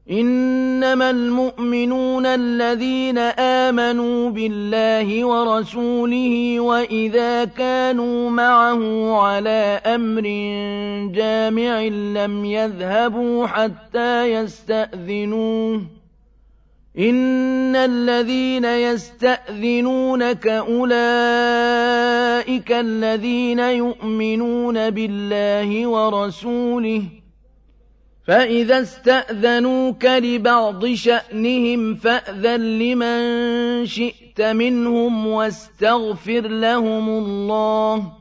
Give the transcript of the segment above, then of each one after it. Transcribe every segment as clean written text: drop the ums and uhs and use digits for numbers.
إنما المؤمنون الذين آمنوا بالله ورسوله وإذا كانوا معه على أمر جامع لم يذهبوا حتى يستأذنوه إن الذين يستأذنونك أولئك الذين يؤمنون بالله ورسوله فإذا استأذنوك لبعض شأنهم فأذن لمن شئت منهم واستغفر لهم الله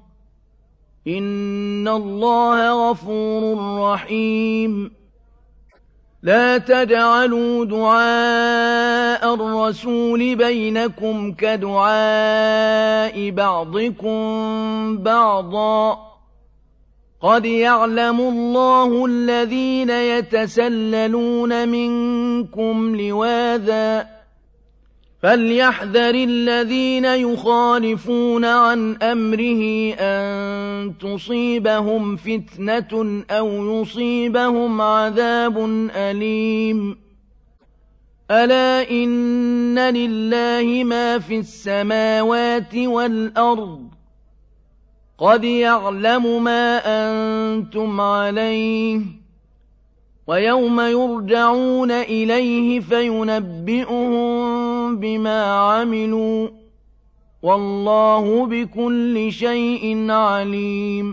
إن الله غفور رحيم لا تجعلوا دعاء الرسول بينكم كدعاء بعضكم بعضا قد يعلم الله الذين يتسللون منكم لواذا فليحذر الذين يخالفون عن أمره أن تصيبهم فتنة أو يصيبهم عذاب أليم ألا إن لله ما في السماوات والأرض قد يعلم ما أنتم عليه ويوم يرجعون إليه فينبئهم بما عملوا والله بكل شيء عليم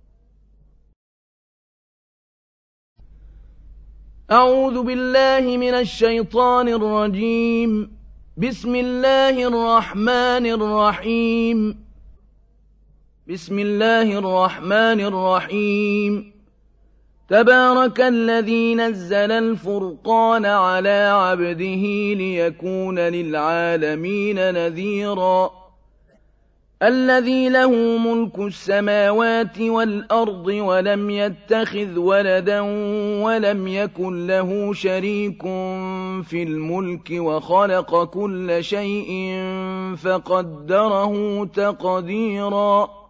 أعوذ بالله من الشيطان الرجيم بسم الله الرحمن الرحيم بسم الله الرحمن الرحيم تبارك الذي نزل الفرقان على عبده ليكون للعالمين نذيرا الذي له ملك السماوات والأرض ولم يتخذ ولدا ولم يكن له شريك في الملك وخلق كل شيء فقدره تقديرا